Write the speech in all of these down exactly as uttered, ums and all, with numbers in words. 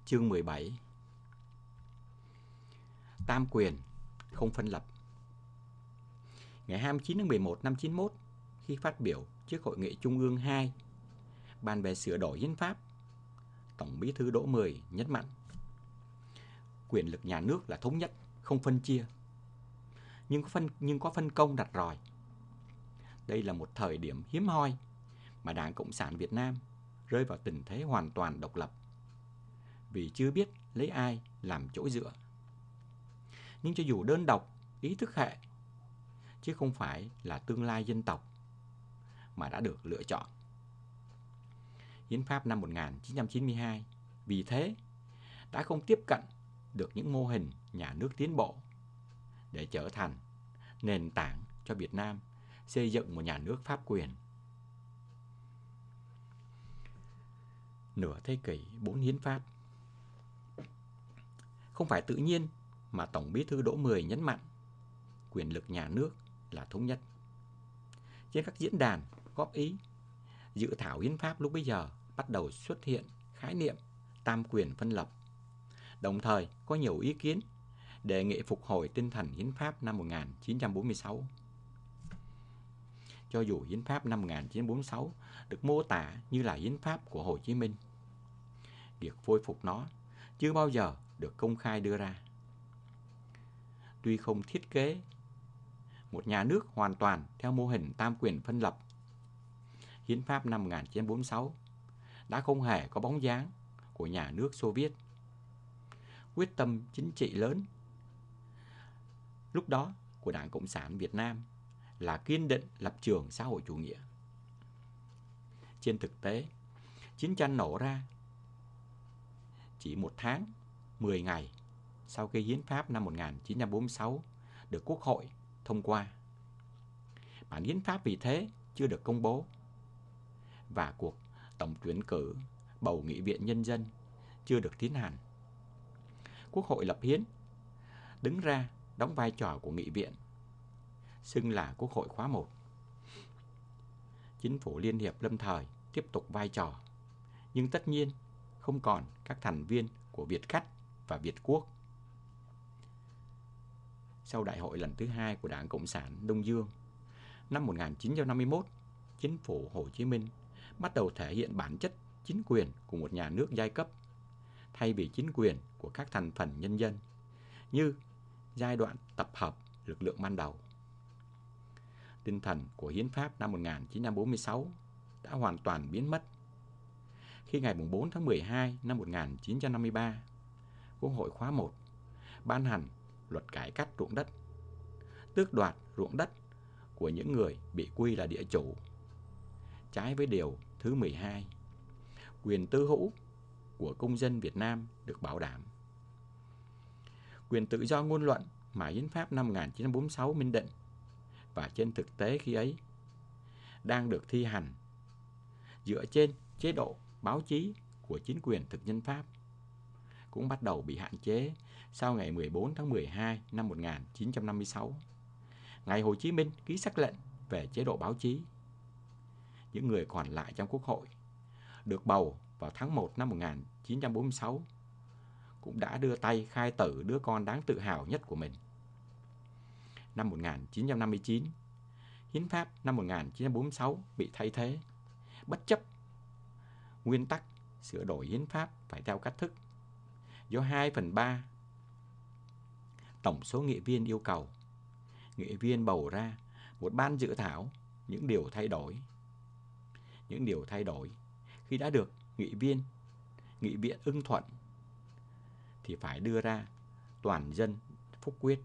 Chương mười bảy. Tam quyền không phân lập. Ngày hai mươi chín tháng mười một năm chín mươi mốt, khi phát biểu trước Hội nghị Trung ương hai bàn về sửa đổi hiến pháp, Tổng Bí thư Đỗ Mười nhấn mạnh quyền lực nhà nước là thống nhất, không phân chia, nhưng có phân, nhưng có phân công rạch ròi. Đây là một thời điểm hiếm hoi mà Đảng Cộng sản Việt Nam rơi vào tình thế hoàn toàn độc lập, vì chưa biết lấy ai làm chỗ dựa. Nhưng cho dù đơn độc, ý thức hệ, chứ không phải là tương lai dân tộc mà đã được lựa chọn. Hiến pháp năm một nghìn chín trăm chín mươi hai vì thế đã không tiếp cận được những mô hình nhà nước tiến bộ để trở thành nền tảng cho Việt Nam xây dựng một nhà nước pháp quyền. Nửa thế kỷ bốn hiến pháp. Không phải tự nhiên mà Tổng Bí thư Đỗ Mười nhấn mạnh quyền lực nhà nước là thống nhất. Trên các diễn đàn góp ý, dự thảo hiến pháp lúc bấy giờ bắt đầu xuất hiện khái niệm tam quyền phân lập. Đồng thời có nhiều ý kiến đề nghị phục hồi tinh thần hiến pháp năm một nghìn chín trăm bốn mươi sáu. Cho dù hiến pháp năm một nghìn chín trăm bốn mươi sáu được mô tả như là hiến pháp của Hồ Chí Minh, việc phối phục nó chưa bao giờ được công khai đưa ra. Tuy không thiết kế một nhà nước hoàn toàn theo mô hình tam quyền phân lập, hiến pháp năm một nghìn chín trăm bốn mươi sáu đã không hề có bóng dáng của nhà nước Xô Viết. Quyết tâm chính trị lớn lúc đó của Đảng Cộng sản Việt Nam là kiên định lập trường xã hội chủ nghĩa. Trên thực tế, chiến tranh nổ ra chỉ một tháng, mười ngày sau khi hiến pháp năm một nghìn chín trăm bốn mươi sáu được Quốc hội thông qua. Bản hiến pháp vì thế chưa được công bố, và cuộc tổng tuyển cử bầu Nghị viện Nhân dân chưa được tiến hành. Quốc hội lập hiến đứng ra đóng vai trò của Nghị viện, xưng là Quốc hội khóa một. Chính phủ Liên hiệp lâm thời tiếp tục vai trò, nhưng tất nhiên không còn các thành viên của Việt Cắt và Việt Quốc. Sau đại hội lần thứ hai của Đảng Cộng sản Đông Dương năm một nghìn chín trăm năm mươi mốt, chính phủ Hồ Chí Minh bắt đầu thể hiện bản chất chính quyền của một nhà nước giai cấp thay vì chính quyền của các thành phần nhân dân như giai đoạn tập hợp lực lượng ban đầu. Tinh thần của hiến pháp năm một nghìn chín trăm bốn mươi sáu đã hoàn toàn biến mất khi ngày bốn tháng mười hai năm một nghìn chín trăm năm mươi ba, Quốc hội khóa một ban hành luật cải cách ruộng đất, tước đoạt ruộng đất của những người bị quy là địa chủ, trái với điều thứ mười hai. Quyền tư hữu của công dân Việt Nam được bảo đảm. Quyền tự do ngôn luận mà hiến pháp năm một nghìn chín trăm bốn mươi sáu minh định, và trên thực tế khi ấy đang được thi hành dựa trên chế độ báo chí của chính quyền thực dân Pháp, cũng bắt đầu bị hạn chế sau ngày mười bốn tháng mười hai năm một nghìn chín trăm năm mươi sáu, ngày Hồ Chí Minh ký sắc lệnh về chế độ báo chí. Những người còn lại trong Quốc hội được bầu vào tháng một năm một nghìn chín trăm bốn mươi sáu cũng đã đưa tay khai tử đứa con đáng tự hào nhất của mình. Năm một nghìn chín trăm năm mươi chín, hiến pháp năm một nghìn chín trăm bốn mươi sáu bị thay thế, bất chấp nguyên tắc sửa đổi hiến pháp phải theo cách thức, do hai phần ba tổng số nghị viên yêu cầu. Nghị viên bầu ra một ban dự thảo những điều thay đổi. Những điều thay đổi khi đã được nghị viên, nghị viện ưng thuận thì phải đưa ra toàn dân phúc quyết.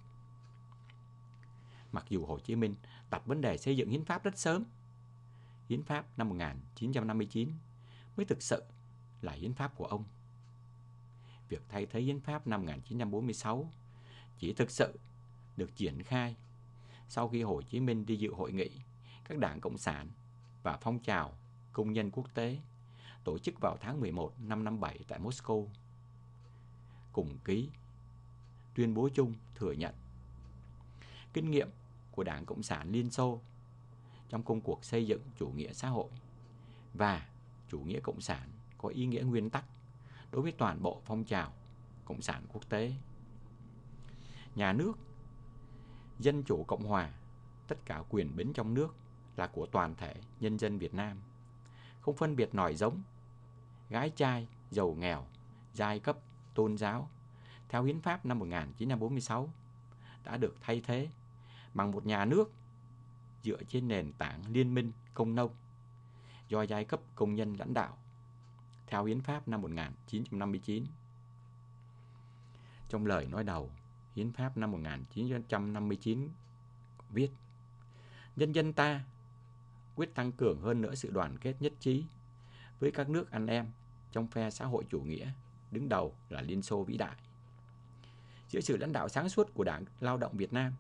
Mặc dù Hồ Chí Minh đặt vấn đề xây dựng hiến pháp rất sớm, hiến pháp năm một nghìn chín trăm năm mươi chín mới thực sự là hiến pháp của ông. Việc thay thế hiến pháp năm một nghìn chín trăm bốn mươi sáu chỉ thực sự được triển khai sau khi Hồ Chí Minh đi dự hội nghị các đảng Cộng sản và phong trào công nhân quốc tế tổ chức vào tháng mười một năm năm bảy tại Moscow, cùng ký tuyên bố chung thừa nhận kinh nghiệm của Đảng Cộng sản Liên Xô trong công cuộc xây dựng chủ nghĩa xã hội và chủ nghĩa cộng sản có ý nghĩa nguyên tắc đối với toàn bộ phong trào cộng sản quốc tế. Nhà nước Dân chủ Cộng hòa, tất cả quyền bính trong nước là của toàn thể nhân dân Việt Nam, không phân biệt nòi giống, gái trai, giàu nghèo, giai cấp, tôn giáo, theo Hiến pháp năm một nghìn chín trăm bốn mươi sáu đã được thay thế bằng một nhà nước dựa trên nền tảng liên minh công nông do giai cấp công nhân lãnh đạo, theo Hiến pháp năm một nghìn chín trăm năm mươi chín. Trong lời nói đầu, Hiến pháp năm một nghìn chín trăm năm mươi chín viết: nhân dân ta quyết tăng cường hơn nữa sự đoàn kết nhất trí với các nước anh em trong phe xã hội chủ nghĩa, đứng đầu là Liên Xô vĩ đại. Dưới sự lãnh đạo sáng suốt của Đảng Lao động Việt Nam,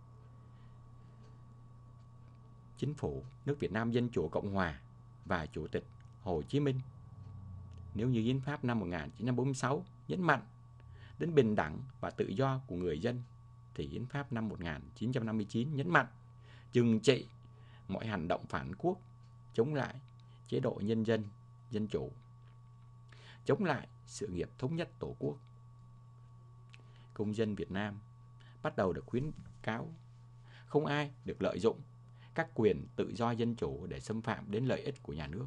Chính phủ nước Việt Nam Dân chủ Cộng hòa và Chủ tịch Hồ Chí Minh, nếu như Hiến pháp năm một nghìn chín trăm bốn mươi sáu nhấn mạnh đến bình đẳng và tự do của người dân, thì Hiến pháp năm một nghìn chín trăm năm mươi chín nhấn mạnh trừng trị mọi hành động phản quốc, chống lại chế độ nhân dân dân chủ, chống lại sự nghiệp thống nhất Tổ quốc. Công dân Việt Nam bắt đầu được khuyến cáo không ai được lợi dụng các quyền tự do dân chủ để xâm phạm đến lợi ích của nhà nước.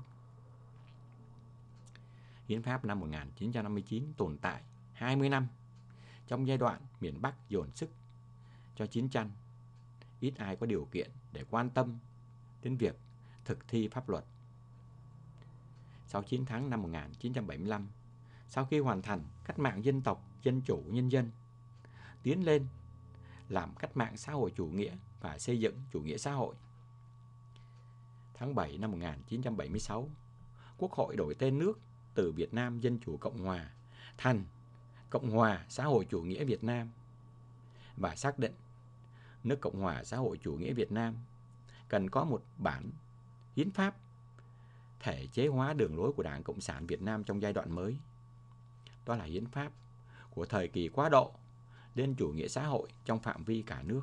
Hiến pháp năm một nghìn chín trăm năm mươi chín tồn tại hai mươi năm trong giai đoạn miền Bắc dồn sức cho chiến tranh. Ít ai có điều kiện để quan tâm đến việc thực thi pháp luật. Sau chiến thắng năm một nghìn chín trăm bảy mươi lăm, sau khi hoàn thành cách mạng dân tộc, dân chủ, nhân dân, tiến lên làm cách mạng xã hội chủ nghĩa và xây dựng chủ nghĩa xã hội, tháng bảy năm một nghìn chín trăm bảy mươi sáu, Quốc hội đổi tên nước từ Việt Nam Dân chủ Cộng hòa thành Cộng hòa xã hội chủ nghĩa Việt Nam và xác định nước Cộng hòa xã hội chủ nghĩa Việt Nam cần có một bản hiến pháp thể chế hóa đường lối của Đảng Cộng sản Việt Nam trong giai đoạn mới. Đó là hiến pháp của thời kỳ quá độ lên chủ nghĩa xã hội trong phạm vi cả nước.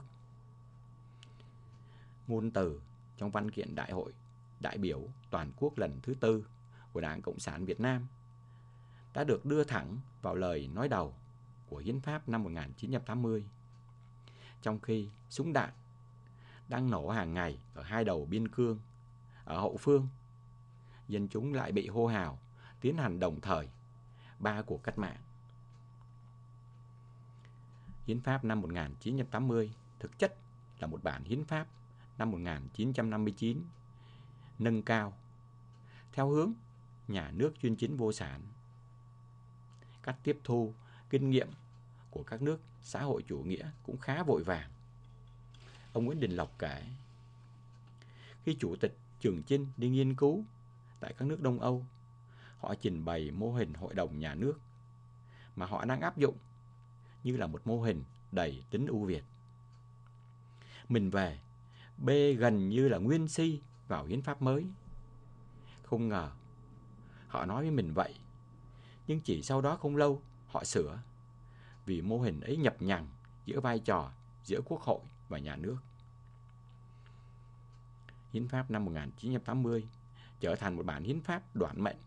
Ngôn từ trong văn kiện Đại hội đại biểu toàn quốc lần thứ tư của Đảng Cộng sản Việt Nam đã được đưa thẳng vào lời nói đầu của Hiến pháp năm một nghìn chín trăm tám mươi. Trong khi súng đạn đang nổ hàng ngày ở hai đầu biên cương, ở hậu phương, dân chúng lại bị hô hào tiến hành đồng thời ba cuộc cách mạng. Hiến pháp năm một nghìn chín trăm tám mươi thực chất là một bản hiến pháp năm một nghìn chín trăm năm mươi chín nâng cao theo hướng nhà nước chuyên chính vô sản, cách tiếp thu kinh nghiệm của các nước xã hội chủ nghĩa cũng khá vội vàng. Ông Nguyễn Đình Lộc kể, khi Chủ tịch Trường Chinh đi nghiên cứu tại các nước Đông Âu, họ trình bày mô hình hội đồng nhà nước mà họ đang áp dụng như là một mô hình đầy tính ưu việt. Mình về bê gần như là nguyên si vào hiến pháp mới. Không ngờ họ nói với mình vậy, nhưng chỉ sau đó không lâu họ sửa, vì mô hình ấy nhập nhằng giữa vai trò giữa Quốc hội và nhà nước. Hiến pháp năm một nghìn chín trăm tám mươi trở thành một bản hiến pháp đoạn mệnh.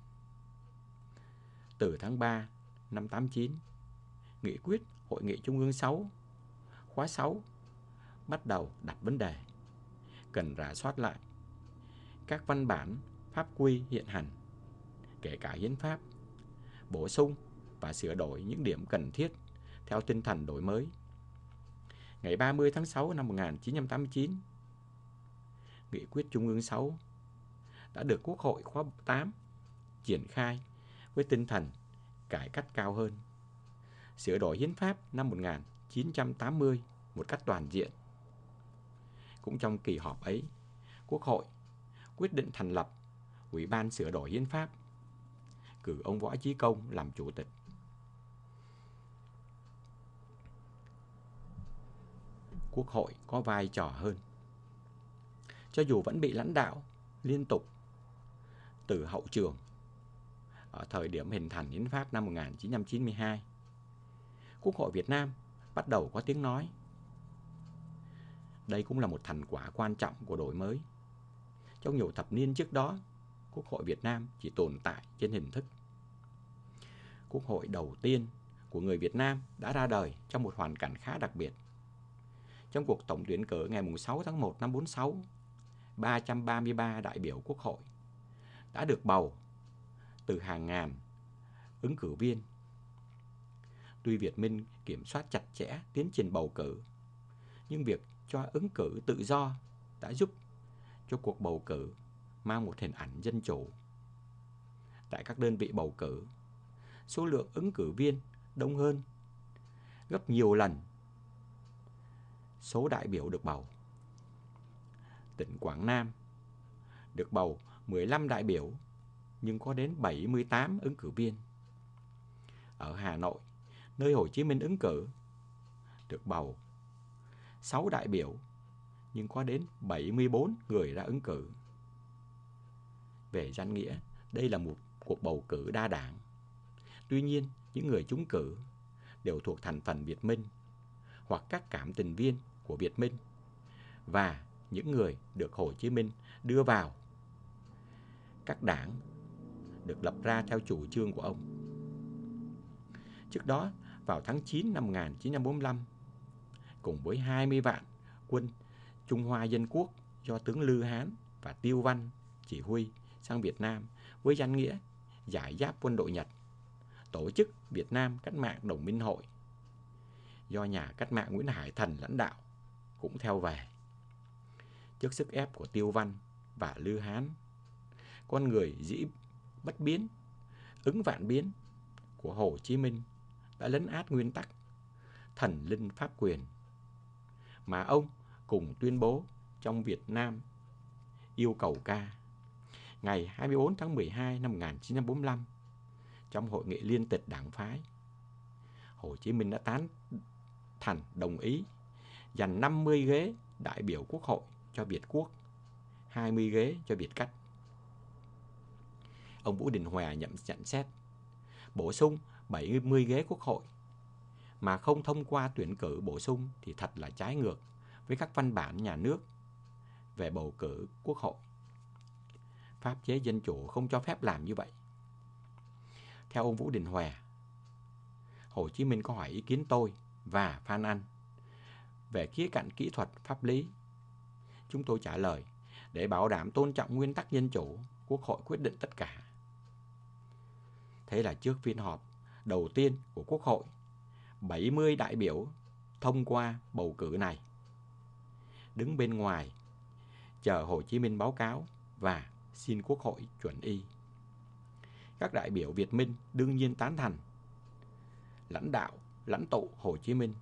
Từ tháng ba năm tám mươi chín, nghị quyết Hội nghị Trung ương sáu, khóa sáu bắt đầu đặt vấn đề cần rà soát lại các văn bản pháp quy hiện hành, kể cả hiến pháp, bổ sung và sửa đổi những điểm cần thiết theo tinh thần đổi mới. Ngày ba mươi tháng sáu năm một nghìn chín trăm tám mươi chín, nghị quyết Trung ương sáu đã được Quốc hội khóa tám triển khai với tinh thần cải cách cao hơn, sửa đổi hiến pháp năm một nghìn chín trăm tám mươi một cách toàn diện. Cũng trong kỳ họp ấy, Quốc hội quyết định thành lập Ủy ban sửa đổi hiến pháp, cử ông Võ Chí Công làm chủ tịch. Quốc hội có vai trò hơn. Cho dù vẫn bị lãnh đạo liên tục từ hậu trường ở thời điểm hình thành hiến pháp năm một nghìn chín trăm chín mươi hai, Quốc hội Việt Nam bắt đầu có tiếng nói. Đây cũng là một thành quả quan trọng của đổi mới. Trong nhiều thập niên trước đó, Quốc hội Việt Nam chỉ tồn tại trên hình thức. Quốc hội đầu tiên của người Việt Nam đã ra đời trong một hoàn cảnh khá đặc biệt. Trong cuộc tổng tuyển cử ngày sáu tháng một năm bốn sáu, ba trăm ba mươi ba đại biểu Quốc hội đã được bầu từ hàng ngàn ứng cử viên. Tuy Việt Minh kiểm soát chặt chẽ tiến trình bầu cử, nhưng việc cho ứng cử tự do đã giúp cho cuộc bầu cử mang một hình ảnh dân chủ. Tại các đơn vị bầu cử, số lượng ứng cử viên đông hơn gấp nhiều lần số đại biểu được bầu. Tỉnh Quảng Nam được bầu mười lăm đại biểu nhưng có đến bảy mươi tám ứng cử viên. Ở Hà Nội, nơi Hồ Chí Minh ứng cử, được bầu sáu đại biểu nhưng có đến bảy mươi bốn người ra ứng cử. Về danh nghĩa, đây là một cuộc bầu cử đa đảng. Tuy nhiên, những người trúng cử đều thuộc thành phần Việt Minh hoặc các cảm tình viên của Việt Minh và những người được Hồ Chí Minh đưa vào các đảng được lập ra theo chủ trương của ông. Trước đó, vào tháng chín năm một nghìn chín trăm bốn mươi lăm, cùng với hai mươi vạn quân Trung Hoa Dân Quốc do tướng Lư Hán và Tiêu Văn chỉ huy sang Việt Nam với danh nghĩa giải giáp quân đội Nhật, tổ chức Việt Nam Cách mạng Đồng minh Hội do nhà cách mạng Nguyễn Hải Thần lãnh đạo cũng theo về. Trước sức ép của Tiêu Văn và Lư Hán, con người dĩ bất biến, ứng vạn biến của Hồ Chí Minh đã lấn át nguyên tắc thần linh pháp quyền mà ông cùng tuyên bố trong Việt Nam Yêu Cầu Ca ngày hai mươi bốn tháng mười hai năm một nghìn chín trăm bốn mươi lăm trong hội nghị liên tịch đảng phái. Hồ Chí Minh đã tán thành đồng ý dành năm mươi ghế đại biểu Quốc hội cho Việt Quốc, hai mươi ghế cho Việt Cách. Ông Vũ Đình Hòa nhận nhận xét bổ sung bảy mươi ghế Quốc hội mà không thông qua tuyển cử bổ sung thì thật là trái ngược với các văn bản nhà nước về bầu cử Quốc hội. Pháp chế dân chủ không cho phép làm như vậy. Theo ông Vũ Đình Hòa, Hồ Chí Minh có hỏi ý kiến tôi và Phan Anh về khía cạnh kỹ thuật pháp lý. Chúng tôi trả lời, để bảo đảm tôn trọng nguyên tắc dân chủ, Quốc hội quyết định tất cả. Thế là trước phiên họp đầu tiên của Quốc hội, bảy mươi đại biểu thông qua bầu cử này. Đứng bên ngoài, chờ Hồ Chí Minh báo cáo và xin Quốc hội chuẩn y. Các đại biểu Việt Minh đương nhiên tán thành lãnh đạo, lãnh tụ Hồ Chí Minh.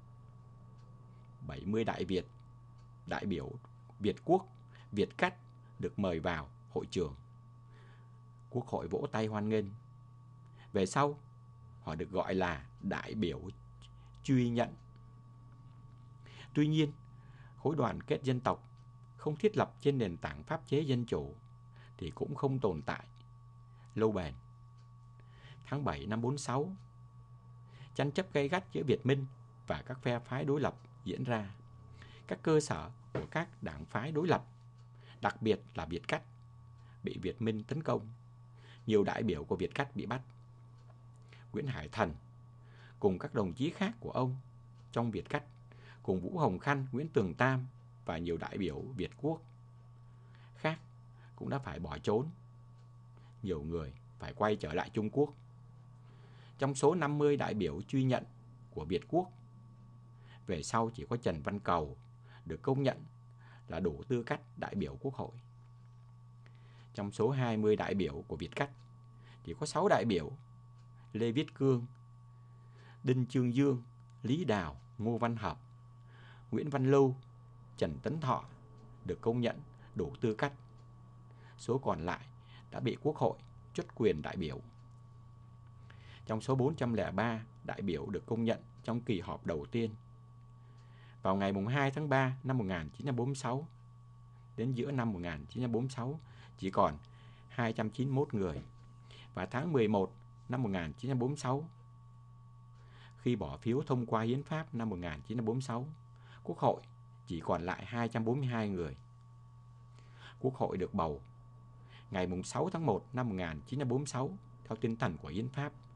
bảy mươi đại Việt, đại biểu Việt Quốc, Việt Cách được mời vào hội trường. Quốc hội vỗ tay hoan nghênh. Về sau, họ được gọi là đại biểu truy nhận. Tuy nhiên, khối đoàn kết dân tộc không thiết lập trên nền tảng pháp chế dân chủ thì cũng không tồn tại lâu bền. Tháng bảy năm bốn sáu, tranh chấp gay gắt giữa Việt Minh và các phe phái đối lập diễn ra. Các cơ sở của các đảng phái đối lập, đặc biệt là Việt Cách, bị Việt Minh tấn công. Nhiều đại biểu của Việt Cách bị bắt. Nguyễn Hải Thần cùng các đồng chí khác của ông trong Việt Cách, cùng Vũ Hồng Khanh, Nguyễn Tường Tam và nhiều đại biểu Việt Quốc khác cũng đã phải bỏ trốn. Nhiều người phải quay trở lại Trung Quốc. Trong số năm mươi đại biểu truy nhận của Việt Quốc, về sau chỉ có Trần Văn Cầu được công nhận là đủ tư cách đại biểu Quốc hội. Trong số hai mươi đại biểu của Việt Cách, chỉ có sáu đại biểu Lê Viết Cương, Đinh Chương Dương, Lý Đào, Ngô Văn Hợp, Nguyễn Văn Lưu, Trần Tấn Thọ được công nhận đủ tư cách. Số còn lại đã bị Quốc hội truất quyền đại biểu. Trong số bốn trăm lẻ ba đại biểu được công nhận trong kỳ họp đầu tiên, vào ngày hai tháng ba năm một nghìn chín trăm bốn mươi sáu, đến giữa năm một nghìn chín trăm bốn mươi sáu chỉ còn hai trăm chín mươi mốt người. Và tháng mười một năm một nghìn chín trăm bốn mươi sáu, khi bỏ phiếu thông qua hiến pháp năm một nghìn chín trăm bốn mươi sáu, Quốc hội chỉ còn lại hai trăm bốn mươi hai người. Quốc hội được bầu ngày sáu tháng một năm một nghìn chín trăm bốn mươi sáu theo tinh thần của hiến pháp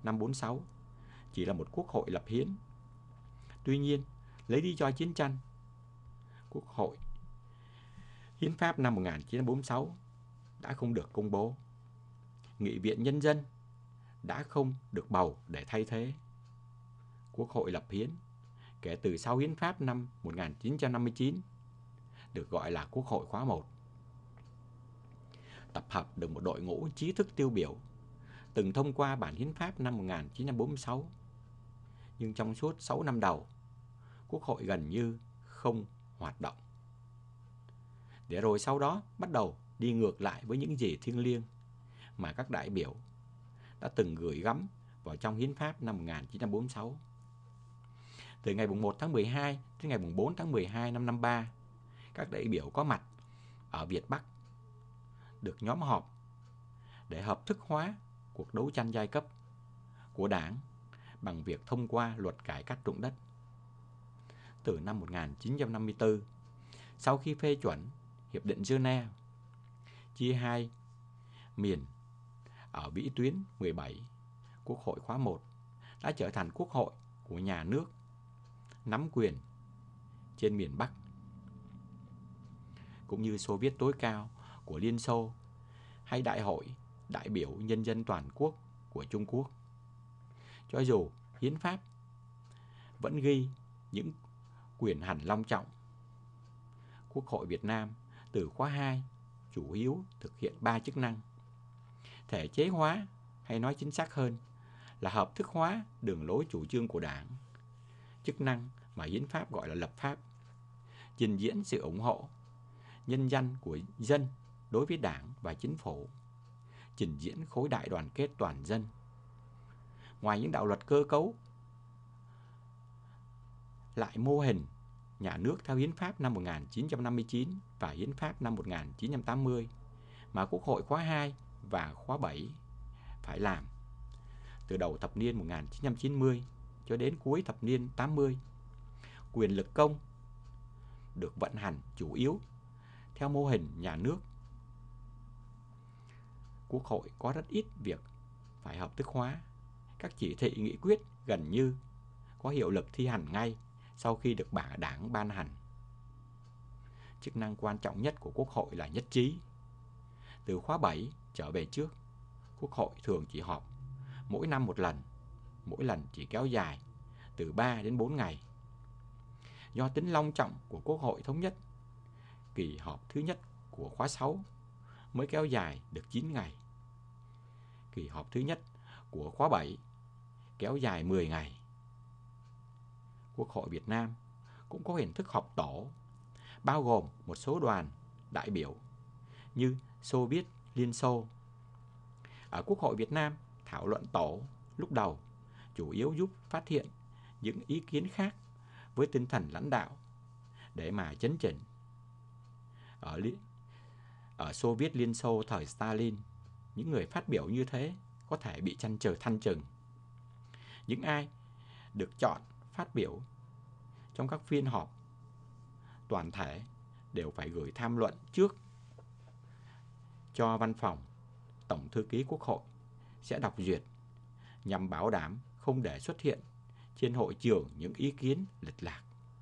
năm bốn sáu chỉ là một quốc hội lập hiến. Tuy nhiên, lấy lý do chiến tranh, Quốc hội Hiến pháp năm một nghìn chín trăm bốn mươi sáu đã không được công bố. Nghị viện Nhân dân đã không được bầu để thay thế. Quốc hội lập hiến kể từ sau Hiến pháp năm một nghìn chín trăm năm mươi chín được gọi là Quốc hội khóa một. Tập hợp được một đội ngũ trí thức tiêu biểu từng thông qua bản Hiến pháp năm một nghìn chín trăm bốn mươi sáu. Nhưng trong suốt sáu năm đầu, Quốc hội gần như không hoạt động. Để rồi sau đó bắt đầu đi ngược lại với những gì thiêng liêng mà các đại biểu đã từng gửi gắm vào trong Hiến pháp năm một nghìn chín trăm bốn mươi sáu. Từ ngày một tháng mười hai đến ngày bốn tháng mười hai năm năm ba, các đại biểu có mặt ở Việt Bắc được nhóm họp để hợp thức hóa cuộc đấu tranh giai cấp của Đảng bằng việc thông qua luật cải cách ruộng đất. Từ năm một nghìn chín trăm năm mươi tư, sau khi phê chuẩn Hiệp định Geneva chia hai miền ở vĩ tuyến mười bảy, Quốc hội khóa một đã trở thành quốc hội của nhà nước nắm quyền trên miền Bắc, cũng như Xô Viết tối cao của Liên Xô hay Đại hội đại biểu nhân dân toàn quốc của Trung Quốc. Cho dù Hiến pháp vẫn ghi những quyền hành long trọng, Quốc hội Việt Nam từ khóa hai chủ yếu thực hiện ba chức năng: thể chế hóa, hay nói chính xác hơn là hợp thức hóa đường lối chủ trương của Đảng, chức năng mà Hiến pháp gọi là lập pháp, trình diễn sự ủng hộ nhân dân của dân đối với Đảng và Chính phủ, trình diễn khối đại đoàn kết toàn dân. Ngoài những đạo luật cơ cấu lại mô hình nhà nước theo Hiến pháp năm một nghìn chín trăm năm mươi chín và Hiến pháp năm một nghìn chín trăm tám mươi mà Quốc hội khóa hai và khóa bảy phải làm từ đầu thập niên một nghìn chín trăm chín mươi cho đến cuối thập niên tám mươi, quyền lực công được vận hành chủ yếu theo mô hình nhà nước. Quốc hội có rất ít việc phải hợp thức hóa. Các chỉ thị nghị quyết gần như có hiệu lực thi hành ngay sau khi được bả Đảng ban hành. Chức năng quan trọng nhất của Quốc hội là nhất trí. Từ khóa bảy trở về trước, Quốc hội thường chỉ họp mỗi năm một lần, mỗi lần chỉ kéo dài từ ba đến bốn ngày. Do tính long trọng của Quốc hội thống nhất, kỳ họp thứ nhất của khóa sáu mới kéo dài được chín ngày. Kỳ họp thứ nhất của khóa bảy kéo dài mười ngày. Quốc hội Việt Nam cũng có hình thức họp tổ, bao gồm một số đoàn đại biểu như Xô Viết Liên Xô. Ở Quốc hội Việt Nam, thảo luận tổ lúc đầu chủ yếu giúp phát hiện những ý kiến khác với tinh thần lãnh đạo để mà chấn chỉnh. Ở, ở Xô Viết Liên Xô thời Stalin, những người phát biểu như thế có thể bị chăn trở thanh trừng. Những ai được chọn phát biểu trong các phiên họp toàn thể đều phải gửi tham luận trước cho văn phòng Tổng thư ký Quốc hội sẽ đọc duyệt, nhằm bảo đảm không để xuất hiện trên hội trường những ý kiến lệch lạc.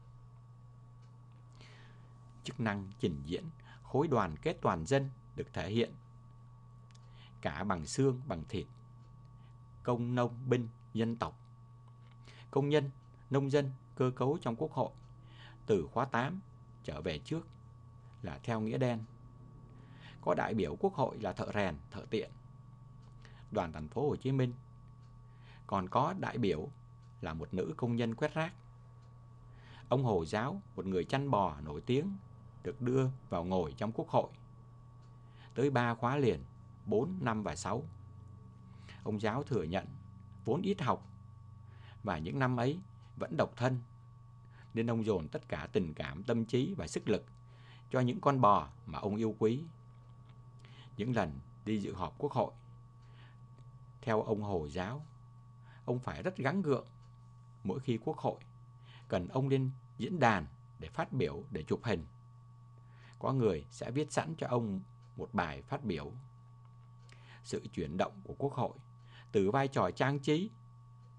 Chức năng trình diễn khối đoàn kết toàn dân được thể hiện cả bằng xương bằng thịt, công nông binh dân tộc, công nhân, nông dân cơ cấu trong Quốc hội từ khóa tám trở về trước là theo nghĩa đen. Có đại biểu Quốc hội là thợ rèn, thợ tiện. Đoàn thành phố Hồ Chí Minh còn có đại biểu là một nữ công nhân quét rác. Ông Hồ Giáo, một người chăn bò nổi tiếng, được đưa vào ngồi trong Quốc hội tới ba khóa liền, bốn, năm và sáu. Ông Giáo thừa nhận vốn ít học và những năm ấy vẫn độc thân, nên ông dồn tất cả tình cảm, tâm trí và sức lực cho những con bò mà ông yêu quý. Những lần đi dự họp Quốc hội, theo ông Hồ Giáo, ông phải rất gắng gượng mỗi khi Quốc hội cần ông lên diễn đàn để phát biểu, để chụp hình. Có người sẽ viết sẵn cho ông một bài phát biểu. Sự chuyển động của Quốc hội từ vai trò trang trí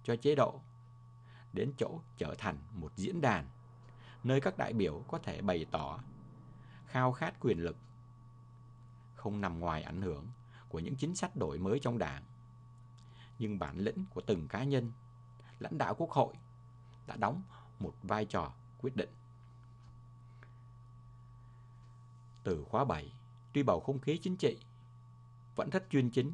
cho chế độ, đến chỗ trở thành một diễn đàn nơi các đại biểu có thể bày tỏ khao khát quyền lực, không nằm ngoài ảnh hưởng của những chính sách đổi mới trong đảng, nhưng bản lĩnh của từng cá nhân lãnh đạo Quốc hội đã đóng một vai trò quyết định. Từ khóa bảy, tuy bầu không khí chính trị vẫn rất chuyên chính,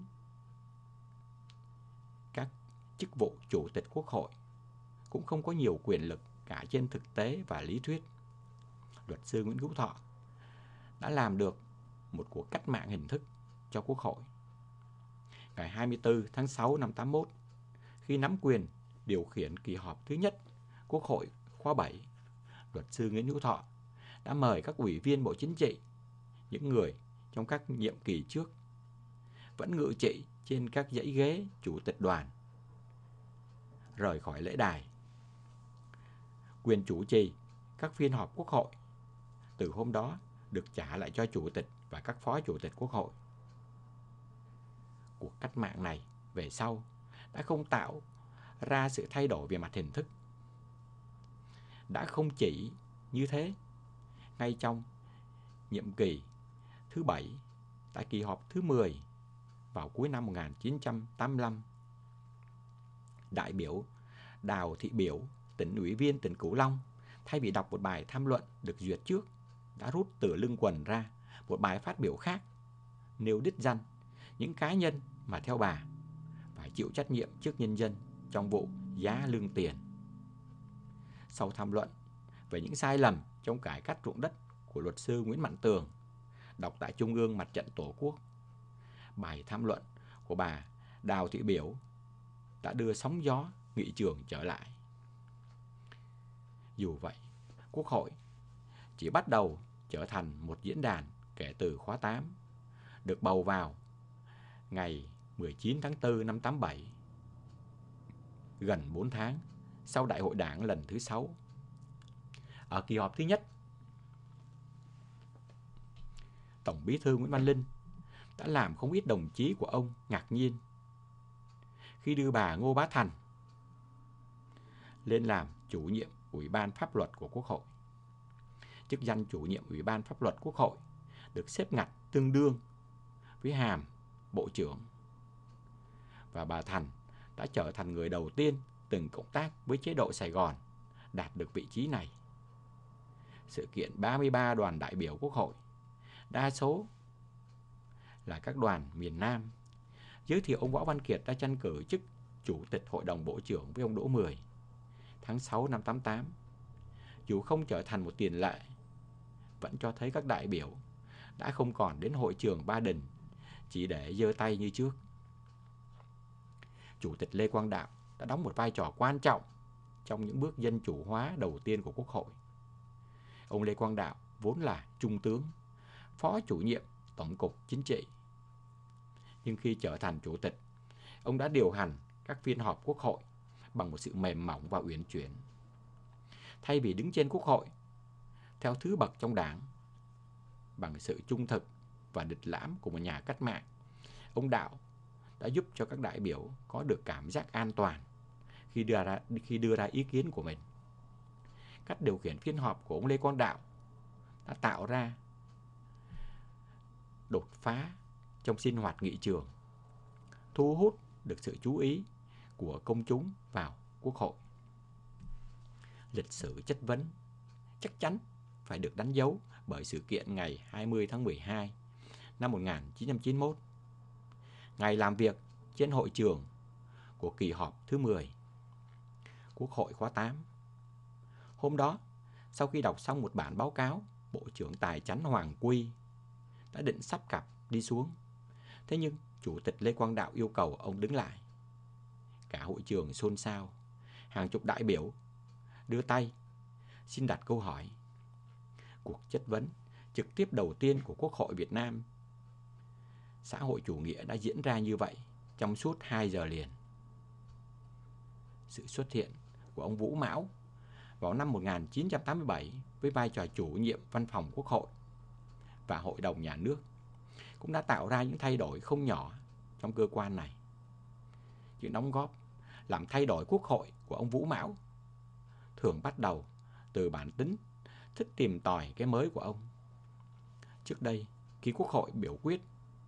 các chức vụ Chủ tịch Quốc hội cũng không có nhiều quyền lực cả trên thực tế và lý thuyết. Luật sư Nguyễn Hữu Thọ đã làm được một cuộc cách mạng hình thức cho Quốc hội. Ngày hai mươi tư tháng sáu năm tám mươi mốt, khi nắm quyền điều khiển kỳ họp thứ nhất Quốc hội khóa bảy, luật sư Nguyễn Hữu Thọ đã mời các ủy viên Bộ Chính trị, những người trong các nhiệm kỳ trước vẫn ngự trị trên các dãy ghế chủ tịch đoàn, rời khỏi lễ đài. Quyền chủ trì các phiên họp Quốc hội từ hôm đó được trả lại cho Chủ tịch và các Phó Chủ tịch Quốc hội. Cuộc cách mạng này về sau đã không tạo ra sự thay đổi về mặt hình thức. Đã không chỉ như thế, ngay trong nhiệm kỳ thứ bảy, tại kỳ họp thứ mười vào cuối năm một nghìn chín trăm tám mươi lăm, đại biểu Đào Thị Biểu, tỉnh ủy viên tỉnh Cửu Long, thay vì đọc một bài tham luận được duyệt trước, đã rút từ lưng quần ra một bài phát biểu khác, nêu đích danh những cá nhân mà theo bà phải chịu trách nhiệm trước nhân dân trong vụ giá lương tiền. Sau tham luận về những sai lầm trong cải cách ruộng đất của luật sư Nguyễn Mạnh Tường, đọc tại Trung ương Mặt trận Tổ quốc, bài tham luận của bà Đào Thị Biểu đã đưa sóng gió nghị trường trở lại. Dù vậy, Quốc hội chỉ bắt đầu trở thành một diễn đàn kể từ khóa tám, được bầu vào ngày mười chín tháng tư năm tám mươi bảy, gần bốn tháng sau Đại hội Đảng lần thứ sáu. Ở kỳ họp thứ nhất, Tổng Bí thư Nguyễn Văn Linh đã làm không ít đồng chí của ông ngạc nhiên khi đưa bà Ngô Bá Thành lên làm chủ nhiệm Ủy ban Pháp luật của Quốc hội. Chức danh chủ nhiệm Ủy ban Pháp luật Quốc hội được xếp ngặt tương đương với hàm Bộ trưởng. Và bà Thành đã trở thành người đầu tiên từng cộng tác với chế độ Sài Gòn đạt được vị trí này. Sự kiện ba mươi ba đoàn đại biểu Quốc hội, đa số là các đoàn miền Nam, giới thiệu ông Võ Văn Kiệt đã tranh cử chức Chủ tịch Hội đồng Bộ trưởng với ông Đỗ Mười tháng sáu năm tám mươi tám. Dù không trở thành một tiền lệ, vẫn cho thấy các đại biểu đã không còn đến hội trường Ba Đình chỉ để giơ tay như trước. Chủ tịch Lê Quang Đạo đã đóng một vai trò quan trọng trong những bước dân chủ hóa đầu tiên của Quốc hội. Ông Lê Quang Đạo vốn là trung tướng, phó chủ nhiệm Tổng cục Chính trị. Nhưng khi trở thành chủ tịch, ông đã điều hành các phiên họp Quốc hội bằng một sự mềm mỏng và uyển chuyển. Thay vì đứng trên Quốc hội theo thứ bậc trong đảng, bằng sự trung thực và lịch lãm của một nhà cách mạng, ông Đạo đã giúp cho các đại biểu có được cảm giác an toàn khi đưa ra, khi đưa ra ý kiến của mình. Cách điều khiển phiên họp của ông Lê Quang Đạo đã tạo ra đột phá trong sinh hoạt nghị trường, thu hút được sự chú ý của công chúng vào Quốc hội. Lịch sử chất vấn chắc chắn phải được đánh dấu bởi sự kiện ngày hai mươi tháng mười hai năm một nghìn chín trăm chín mươi mốt, ngày làm việc trên hội trường của kỳ họp thứ mười Quốc hội khóa tám. Hôm đó, sau khi đọc xong một bản báo cáo, Bộ trưởng Tài chánh Hoàng Quy đã định sắp cặp đi xuống. Thế nhưng Chủ tịch Lê Quang Đạo yêu cầu ông đứng lại. Cả hội trường xôn xao, hàng chục đại biểu đưa tay xin đặt câu hỏi. Cuộc chất vấn trực tiếp đầu tiên của Quốc hội Việt Nam xã hội chủ nghĩa đã diễn ra như vậy trong suốt hai giờ liền. Sự xuất hiện của ông Vũ Mão vào năm một nghìn chín trăm tám mươi bảy với vai trò chủ nhiệm Văn phòng Quốc hội và Hội đồng Nhà nước cũng đã tạo ra những thay đổi không nhỏ trong cơ quan này. Những đóng góp làm thay đổi quốc hội của ông Vũ Mão thường bắt đầu từ bản tính thích tìm tòi cái mới của ông. Trước đây, khi quốc hội biểu quyết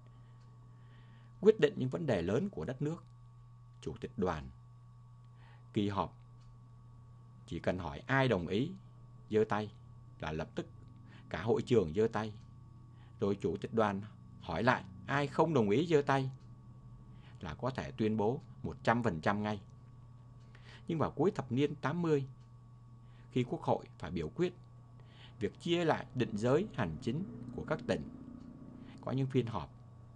quyết định những vấn đề lớn của đất nước, chủ tịch đoàn kỳ họp chỉ cần hỏi ai đồng ý giơ tay là lập tức cả hội trường giơ tay, rồi chủ tịch đoàn hỏi lại ai không đồng ý giơ tay là có thể tuyên bố một trăm phần trăm ngay. Nhưng vào cuối thập niên tám mươi, khi quốc hội phải biểu quyết việc chia lại định giới hành chính của các tỉnh, có những phiên họp,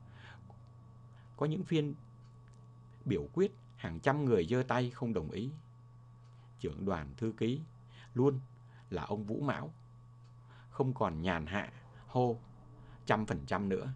có những phiên biểu quyết hàng trăm người giơ tay không đồng ý. Trưởng đoàn thư ký luôn là ông Vũ Mão, không còn nhàn hạ hô trăm phần trăm nữa.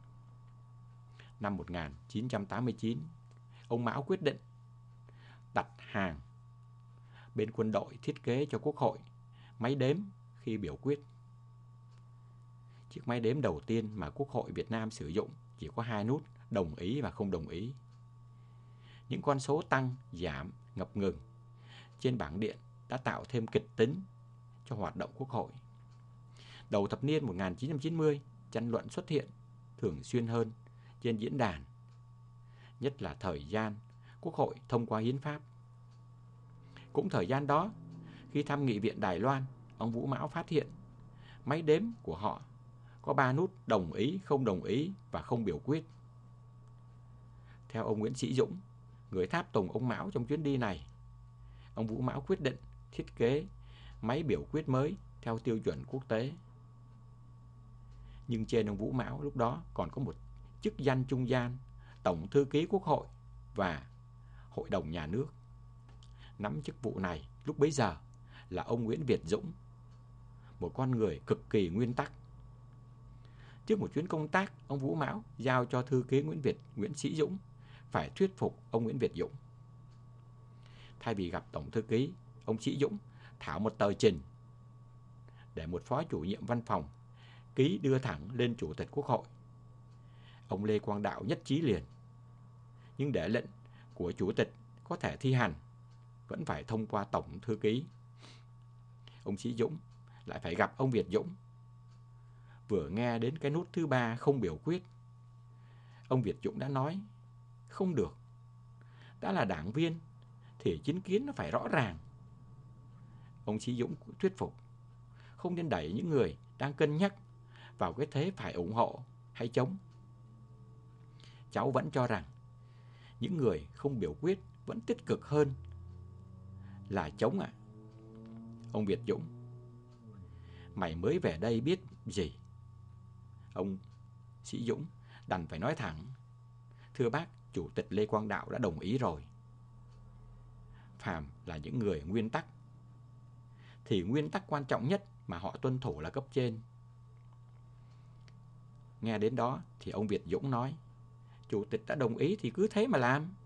Năm một nghìn chín trăm tám mươi chín, ông Mão quyết định đặt hàng bên quân đội thiết kế cho quốc hội máy đếm khi biểu quyết. Chiếc máy đếm đầu tiên mà Quốc hội Việt Nam sử dụng chỉ có hai nút đồng ý và không đồng ý. Những con số tăng, giảm, ngập ngừng trên bảng điện đã tạo thêm kịch tính cho hoạt động Quốc hội. Đầu thập niên một nghìn chín trăm chín mươi, tranh luận xuất hiện thường xuyên hơn trên diễn đàn, nhất là thời gian Quốc hội thông qua hiến pháp. Cũng thời gian đó, khi thăm Nghị viện Đài Loan, ông Vũ Mão phát hiện máy đếm của họ có ba nút đồng ý, không đồng ý và không biểu quyết. Theo ông Nguyễn Sĩ Dũng, người tháp tùng ông Mão trong chuyến đi này, ông Vũ Mão quyết định thiết kế máy biểu quyết mới theo tiêu chuẩn quốc tế. Nhưng trên ông Vũ Mão lúc đó còn có một chức danh trung gian, Tổng thư ký Quốc hội và Hội đồng Nhà nước. Nắm chức vụ này lúc bấy giờ là ông Nguyễn Việt Dũng, một con người cực kỳ nguyên tắc. Trước một chuyến công tác, ông Vũ Mão giao cho thư ký Nguyễn Việt Nguyễn Sĩ Dũng phải thuyết phục ông Nguyễn Việt Dũng. Thay vì gặp Tổng thư ký, ông Sĩ Dũng thảo một tờ trình để một phó chủ nhiệm văn phòng ký đưa thẳng lên Chủ tịch Quốc hội. Ông Lê Quang Đạo nhất trí liền. Nhưng để lệnh của Chủ tịch có thể thi hành, vẫn phải thông qua Tổng thư ký. Ông Sĩ Dũng lại phải gặp ông Việt Dũng. Vừa nghe đến cái nút thứ ba không biểu quyết, ông Việt Dũng đã nói không được. Đã là đảng viên thì chính kiến nó phải rõ ràng. Ông Sĩ Dũng thuyết phục không nên đẩy những người đang cân nhắc vào cái thế phải ủng hộ hay chống. Cháu vẫn cho rằng những người không biểu quyết vẫn tích cực hơn là chống ạ. À. Ông Việt Dũng: mày mới về đây biết gì? Ông Sĩ Dũng đành phải nói thẳng: thưa bác, Chủ tịch Lê Quang Đạo đã đồng ý rồi. Phàm là những người nguyên tắc thì nguyên tắc quan trọng nhất mà họ tuân thủ là cấp trên. Nghe đến đó thì ông Việt Dũng nói: Chủ tịch đã đồng ý thì cứ thế mà làm.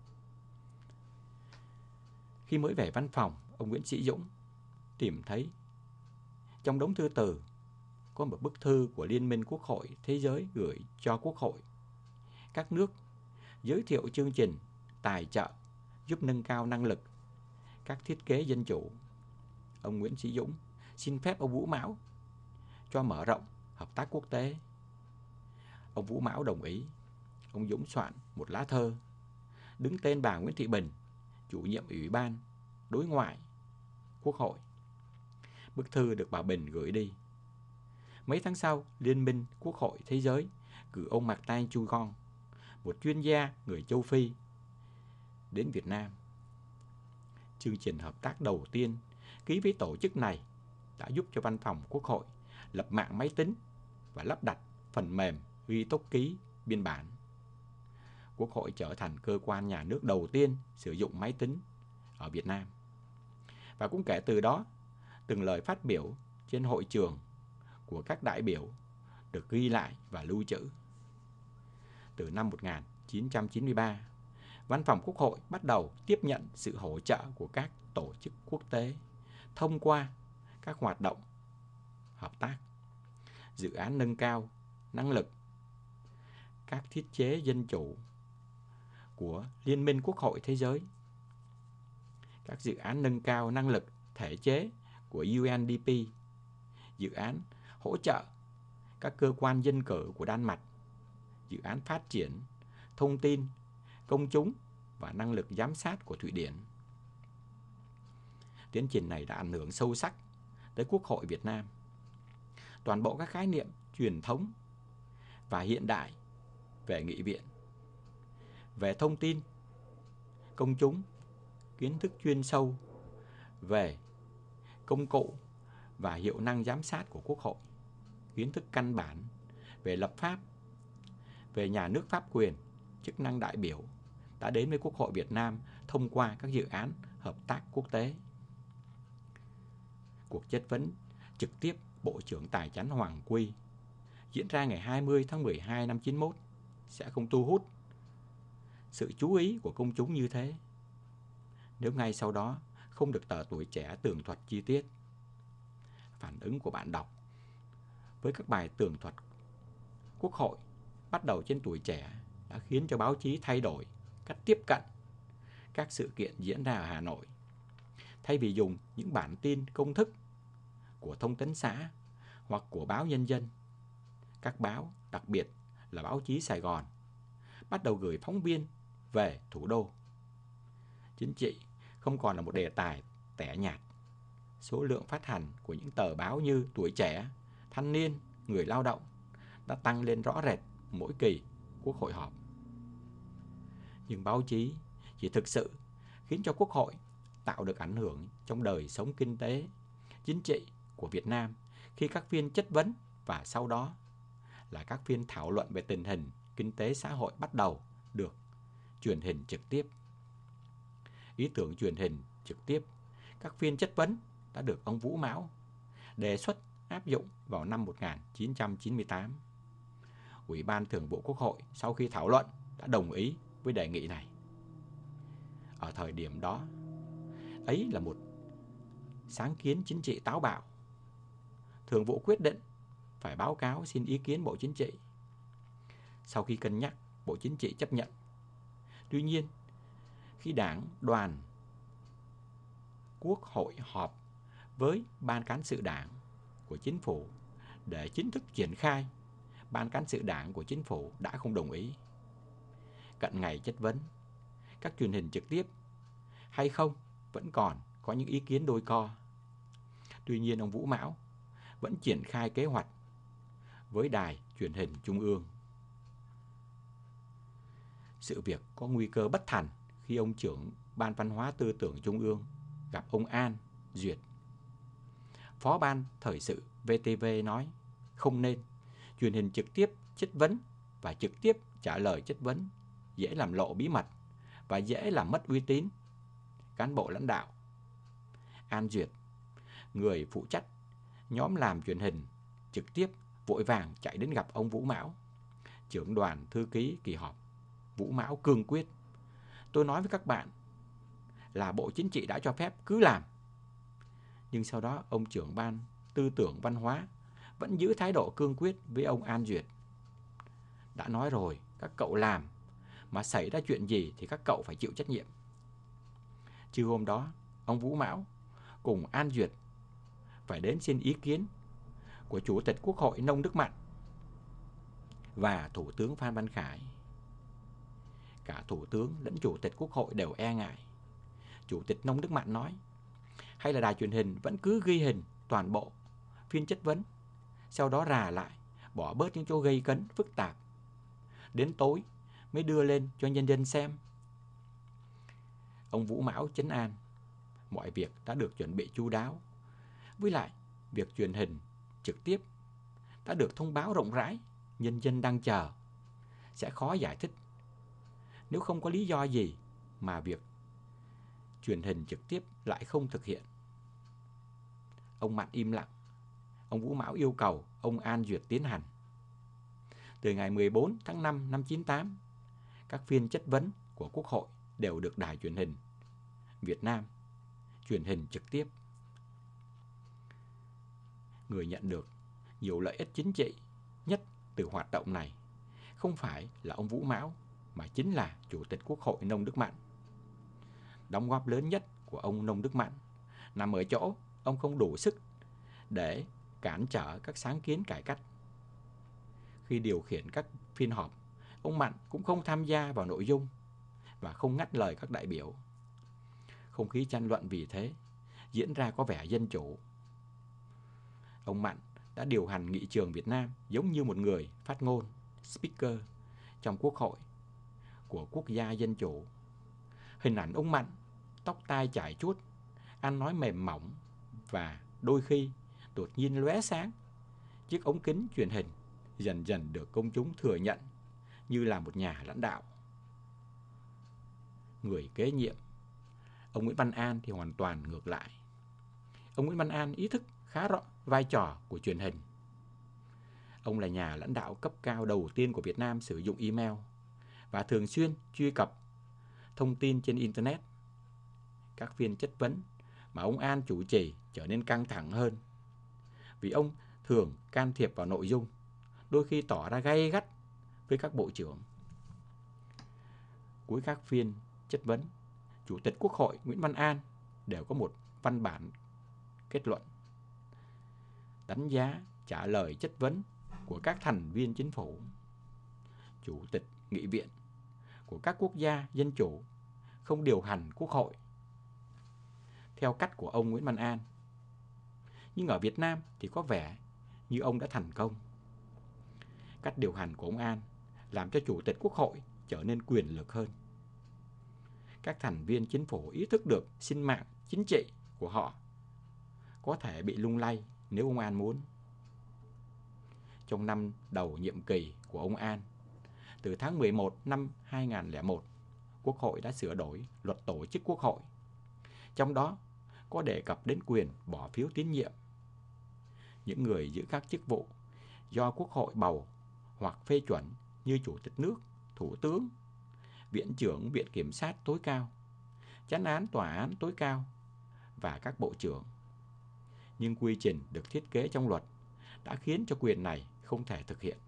Khi mới về văn phòng, ông Nguyễn Sĩ Dũng tìm thấy trong đống thư từ có một bức thư của Liên minh Quốc hội Thế giới gửi cho Quốc hội các nước, giới thiệu chương trình tài trợ giúp nâng cao năng lực các thiết kế dân chủ. Ông Nguyễn Sĩ Dũng xin phép ông Vũ Mão cho mở rộng hợp tác quốc tế. Ông Vũ Mão đồng ý. Ông Dũng soạn một lá thơ đứng tên bà Nguyễn Thị Bình, chủ nhiệm Ủy ban Đối ngoại Quốc hội. Bức thư được bà Bình gửi đi. Mấy tháng sau, Liên minh Quốc hội Thế giới cử ông Martin Chugon, một chuyên gia người châu Phi, đến Việt Nam. Chương trình hợp tác đầu tiên ký với tổ chức này đã giúp cho văn phòng Quốc hội lập mạng máy tính và lắp đặt phần mềm ghi tốc ký biên bản. Quốc hội trở thành cơ quan nhà nước đầu tiên sử dụng máy tính ở Việt Nam. Và cũng kể từ đó, từng lời phát biểu trên hội trường của các đại biểu được ghi lại và lưu trữ. Từ năm một nghìn chín trăm chín mươi ba, Văn phòng Quốc hội bắt đầu tiếp nhận sự hỗ trợ của các tổ chức quốc tế thông qua các hoạt động hợp tác, dự án nâng cao năng lực, các thiết chế dân chủ của Liên minh Quốc hội Thế giới các dự án nâng cao năng lực thể chế của u en đê pê, dự án hỗ trợ các cơ quan dân cử của Đan Mạch, dự án phát triển thông tin, công chúng và năng lực giám sát của Thụy Điển. Tiến trình này đã ảnh hưởng sâu sắc tới Quốc hội Việt Nam. Toàn bộ các khái niệm truyền thống và hiện đại về nghị viện, về thông tin, công chúng, kiến thức chuyên sâu về công cụ và hiệu năng giám sát của Quốc hội, kiến thức căn bản về lập pháp, về nhà nước pháp quyền, chức năng đại biểu đã đến với Quốc hội Việt Nam thông qua các dự án hợp tác quốc tế. Cuộc chất vấn trực tiếp Bộ trưởng Tài chánh Hoàng Quy diễn ra ngày hai mươi tháng mười hai năm chín mốt sẽ không thu hút sự chú ý của công chúng như thế nếu ngay sau đó không được tờ Tuổi Trẻ tường thuật chi tiết. Phản ứng của bạn đọc với các bài tường thuật Quốc hội bắt đầu trên Tuổi Trẻ đã khiến cho báo chí thay đổi cách tiếp cận các sự kiện diễn ra ở Hà Nội. Thay vì dùng những bản tin công thức của Thông tấn xã hoặc của báo Nhân dân, các báo, đặc biệt là báo chí Sài Gòn, bắt đầu gửi phóng viên về thủ đô. Chính trị không còn là một đề tài tẻ nhạt. Số lượng phát hành của những tờ báo như Tuổi Trẻ, Thanh Niên, Người Lao động đã tăng lên rõ rệt mỗi kỳ Quốc hội họp. Nhưng báo chí chỉ thực sự khiến cho Quốc hội tạo được ảnh hưởng trong đời sống kinh tế, chính trị của Việt Nam khi các phiên chất vấn và sau đó là các phiên thảo luận về tình hình kinh tế xã hội bắt đầu được truyền hình trực tiếp. Ý tưởng truyền hình trực tiếp các phiên chất vấn đã được ông Vũ Mão đề xuất áp dụng vào năm một nghìn chín trăm chín mươi tám. Ủy ban Thường vụ Quốc hội sau khi thảo luận đã đồng ý với đề nghị này. Ở thời điểm đó, ấy là một sáng kiến chính trị táo bạo. Thường vụ quyết định phải báo cáo xin ý kiến Bộ Chính trị. Sau khi cân nhắc, Bộ Chính trị chấp nhận. Tuy nhiên, khi Đảng, Đoàn, Quốc hội họp với Ban Cán sự Đảng của Chính phủ để chính thức triển khai, Ban Cán sự Đảng của Chính phủ đã không đồng ý. Cận ngày chất vấn, các truyền hình trực tiếp hay không vẫn còn có những ý kiến đôi co. Tuy nhiên, ông Vũ Mão vẫn triển khai kế hoạch với Đài Truyền hình Trung ương. Sự việc có nguy cơ bất thành khi ông trưởng Ban Văn hóa Tư tưởng Trung ương gặp ông An Duyệt. Phó ban thời sự vê tê vê nói không nên, truyền hình trực tiếp chất vấn và trực tiếp trả lời chất vấn dễ làm lộ bí mật và dễ làm mất uy tín cán bộ lãnh đạo. An Duyệt, người phụ trách nhóm làm truyền hình trực tiếp, vội vàng chạy đến gặp ông Vũ Mão, trưởng đoàn thư ký kỳ họp. Vũ Mão cương quyết: tôi nói với các bạn là Bộ Chính trị đã cho phép, cứ làm. Nhưng sau đó ông trưởng ban tư tưởng văn hóa vẫn giữ thái độ cương quyết với ông An Duyệt. Đã nói rồi, các cậu làm, mà xảy ra chuyện gì thì các cậu phải chịu trách nhiệm. Trưa hôm đó, ông Vũ Mão cùng An Duyệt phải đến xin ý kiến của Chủ tịch Quốc hội Nông Đức Mạnh và Thủ tướng Phan Văn Khải. Cả Thủ tướng lẫn Chủ tịch Quốc hội đều e ngại. Chủ tịch Nông Đức Mạnh nói, hay là đài truyền hình vẫn cứ ghi hình toàn bộ phiên chất vấn, sau đó rà lại, bỏ bớt những chỗ gây cấn, phức tạp, đến tối mới đưa lên cho nhân dân xem. Ông Vũ Mão trấn an, mọi việc đã được chuẩn bị chu đáo. Với lại, việc truyền hình trực tiếp đã được thông báo rộng rãi, nhân dân đang chờ, sẽ khó giải thích. Nếu không có lý do gì mà việc truyền hình trực tiếp lại không thực hiện. Ông Mạnh im lặng. Ông Vũ Mão yêu cầu ông An Duyệt tiến hành. Từ ngày mười bốn tháng năm năm chín tám, các phiên chất vấn của Quốc hội đều được đài truyền hình Việt Nam truyền hình trực tiếp. Người nhận được nhiều lợi ích chính trị nhất từ hoạt động này không phải là ông Vũ Mão, mà chính là Chủ tịch Quốc hội Nông Đức Mạnh. Đóng góp lớn nhất của ông Nông Đức Mạnh nằm ở chỗ ông không đủ sức để cản trở các sáng kiến cải cách. Khi điều khiển các phiên họp, ông Mạnh cũng không tham gia vào nội dung và không ngắt lời các đại biểu. Không khí tranh luận vì thế diễn ra có vẻ dân chủ. Ông Mạnh đã điều hành nghị trường Việt Nam giống như một người phát ngôn, speaker, trong quốc hội của quốc gia dân chủ. Hình ảnh ông Mạnh, tóc tai chải chuốt, ăn nói mềm mỏng và đôi khi đột nhiên lóe sáng. Chiếc ống kính truyền hình dần dần được công chúng thừa nhận như là một nhà lãnh đạo. Người kế nhiệm, ông Nguyễn Văn An thì hoàn toàn ngược lại. Ông Nguyễn Văn An ý thức khá rõ vai trò của truyền hình. Ông là nhà lãnh đạo cấp cao đầu tiên của Việt Nam sử dụng email và thường xuyên truy cập thông tin trên Internet. Các phiên chất vấn mà ông An chủ trì trở nên căng thẳng hơn vì ông thường can thiệp vào nội dung, đôi khi tỏ ra gay gắt với các bộ trưởng. Cuối các phiên chất vấn, Chủ tịch Quốc hội Nguyễn Văn An đều có một văn bản kết luận đánh giá trả lời chất vấn của các thành viên chính phủ. Chủ tịch nghị viện của các quốc gia dân chủ không điều hành quốc hội theo cách của ông Nguyễn Văn An. Nhưng ở Việt Nam thì có vẻ như ông đã thành công. Cách điều hành của ông An làm cho Chủ tịch Quốc hội trở nên quyền lực hơn. Các thành viên chính phủ ý thức được sinh mạng chính trị của họ có thể bị lung lay nếu ông An muốn. Trong năm đầu nhiệm kỳ của ông An, từ tháng mười một năm hai nghìn không trăm lẻ một, Quốc hội đã sửa đổi luật tổ chức Quốc hội. Trong đó có đề cập đến quyền bỏ phiếu tín nhiệm. Những người giữ các chức vụ do Quốc hội bầu hoặc phê chuẩn như Chủ tịch nước, Thủ tướng, Viện trưởng Viện Kiểm sát tối cao, Chánh án Tòa án tối cao và các bộ trưởng. Nhưng quy trình được thiết kế trong luật đã khiến cho quyền này không thể thực hiện.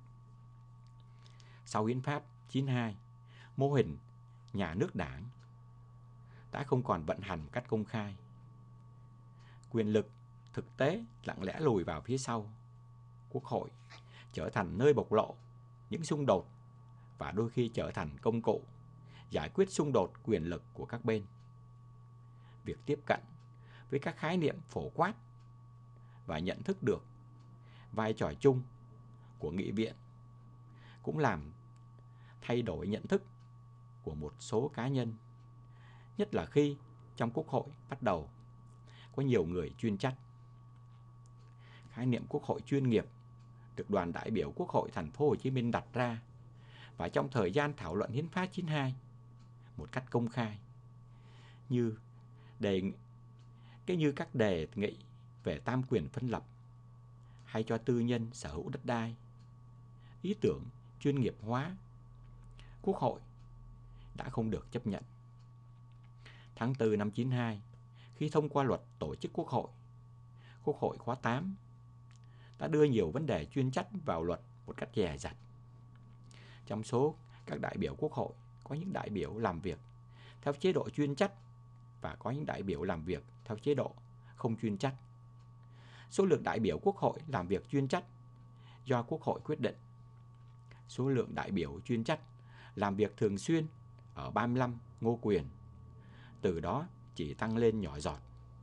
Sau Hiến pháp chín mươi hai, mô hình nhà nước đảng đã không còn vận hành một cách công khai. Quyền lực thực tế lặng lẽ lùi vào phía sau. Quốc hội trở thành nơi bộc lộ những xung đột và đôi khi trở thành công cụ giải quyết xung đột quyền lực của các bên. Việc tiếp cận với các khái niệm phổ quát và nhận thức được vai trò chung của nghị viện cũng làm thay đổi nhận thức của một số cá nhân, nhất là khi trong Quốc hội bắt đầu có nhiều người chuyên trách. Khái niệm Quốc hội chuyên nghiệp được đoàn đại biểu Quốc hội Thành phố Hồ Chí Minh đặt ra và trong thời gian thảo luận Hiến pháp chín mươi hai một cách công khai, như đề cái như các đề nghị về tam quyền phân lập hay cho tư nhân sở hữu đất đai, ý tưởng chuyên nghiệp hóa, Quốc hội đã không được chấp nhận. Tháng tư năm chín mươi hai, khi thông qua luật tổ chức Quốc hội, Quốc hội khóa tám đã đưa nhiều vấn đề chuyên trách vào luật một cách dè dặt. Trong số các đại biểu Quốc hội, có những đại biểu làm việc theo chế độ chuyên trách và có những đại biểu làm việc theo chế độ không chuyên trách. Số lượng đại biểu Quốc hội làm việc chuyên trách do Quốc hội quyết định. Số lượng đại biểu chuyên trách làm việc thường xuyên ở ba mươi lăm Ngô Quyền, từ đó chỉ tăng lên nhỏ giọt.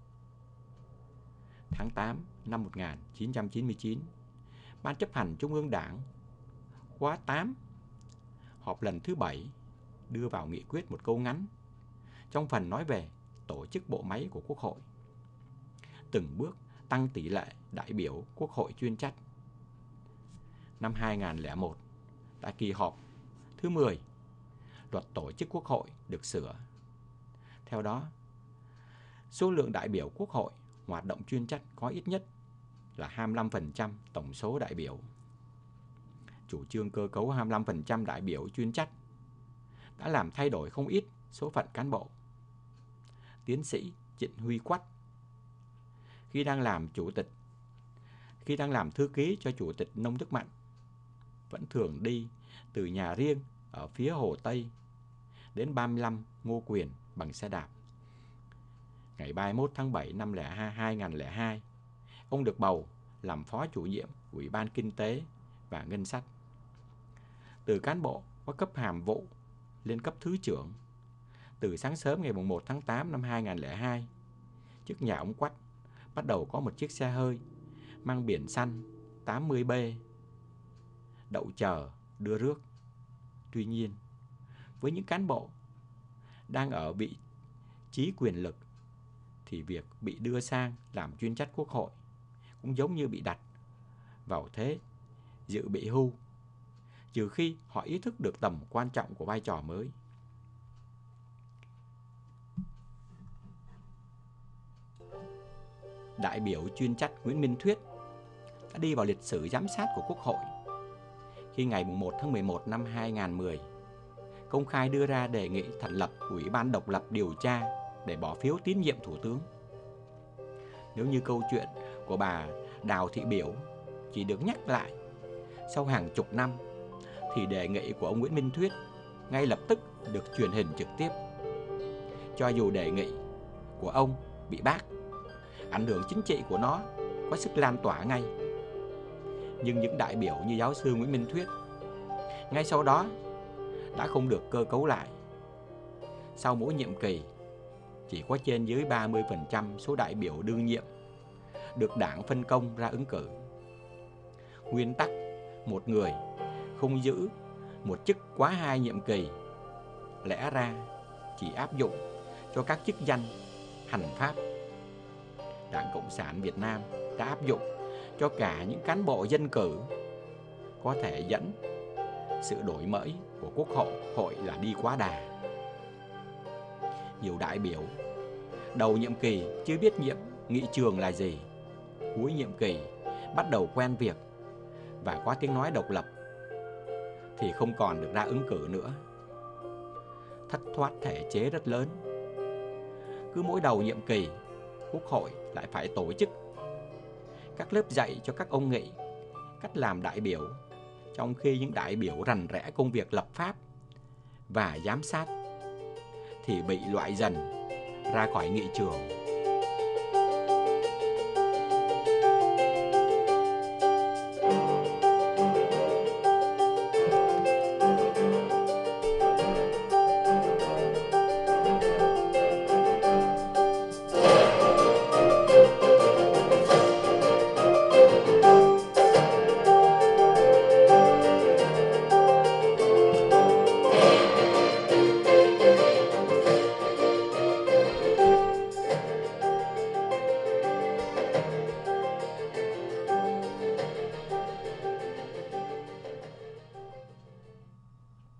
Tháng tám năm một nghìn chín trăm chín mươi chín, Ban chấp hành Trung ương Đảng khóa tám họp lần thứ bảy đưa vào nghị quyết một câu ngắn trong phần nói về tổ chức bộ máy của Quốc hội, từng bước tăng tỷ lệ đại biểu Quốc hội chuyên trách. Năm hai nghìn không trăm lẻ một, tại kỳ họp thứ mười, luật tổ chức Quốc hội được sửa. Theo đó, số lượng đại biểu Quốc hội hoạt động chuyên trách có ít nhất là hai mươi lăm phần trăm tổng số đại biểu. Chủ trương cơ cấu hai mươi lăm phần trăm đại biểu chuyên trách đã làm thay đổi không ít số phận cán bộ. Tiến sĩ Trịnh Huy Quách, khi đang làm chủ tịch, khi đang làm thư ký cho Chủ tịch Nông Đức Mạnh, vẫn thường đi từ nhà riêng ở phía Hồ Tây đến ba mươi lăm Ngô Quyền bằng xe đạp, ngày ba mươi mốt tháng bảy năm hai nghìn không trăm lẻ hai, ông được bầu làm phó chủ nhiệm Ủy ban Kinh tế và Ngân sách. Từ cán bộ có cấp hàm vụ lên cấp thứ trưởng, từ sáng sớm ngày một tháng tám năm hai nghìn không trăm lẻ hai, trước nhà ông Quách bắt đầu có một chiếc xe hơi mang biển xanh tám mươi B đậu chờ đưa rước. Tuy nhiên, với những cán bộ đang ở vị trí quyền lực thì việc bị đưa sang làm chuyên trách Quốc hội cũng giống như bị đặt vào thế dự bị hưu, trừ khi họ ý thức được tầm quan trọng của vai trò mới. Đại biểu chuyên trách Nguyễn Minh Thuyết đã đi vào lịch sử giám sát của Quốc hội khi ngày một tháng mười một năm hai nghìn không trăm mười công khai đưa ra đề nghị thành lập Ủy ban độc lập điều tra để bỏ phiếu tín nhiệm Thủ tướng. Nếu như câu chuyện của bà Đào Thị Biểu chỉ được nhắc lại sau hàng chục năm, thì đề nghị của ông Nguyễn Minh Thuyết ngay lập tức được truyền hình trực tiếp. Cho dù đề nghị của ông bị bác, ảnh hưởng chính trị của nó có sức lan tỏa ngay, nhưng những đại biểu như giáo sư Nguyễn Minh Thuyết ngay sau đó đã không được cơ cấu lại. Sau mỗi nhiệm kỳ, chỉ có trên dưới ba mươi phần trăm số đại biểu đương nhiệm được đảng phân công ra ứng cử. Nguyên tắc một người không giữ một chức quá hai nhiệm kỳ lẽ ra chỉ áp dụng cho các chức danh hành pháp. Đảng Cộng sản Việt Nam đã áp dụng cho cả những cán bộ dân cử, có thể dẫn sự đổi mới của Quốc hội hội là đi quá đà. Nhiều đại biểu đầu nhiệm kỳ chưa biết nhiệm nghị trường là gì, cuối nhiệm kỳ bắt đầu quen việc và có tiếng nói độc lập thì không còn được ra ứng cử nữa. Thất thoát thể chế rất lớn. Cứ mỗi đầu nhiệm kỳ, Quốc hội lại phải tổ chức các lớp dạy cho các ông nghị cách làm đại biểu, trong khi những đại biểu rành rẽ công việc lập pháp và giám sát thì bị loại dần ra khỏi nghị trường.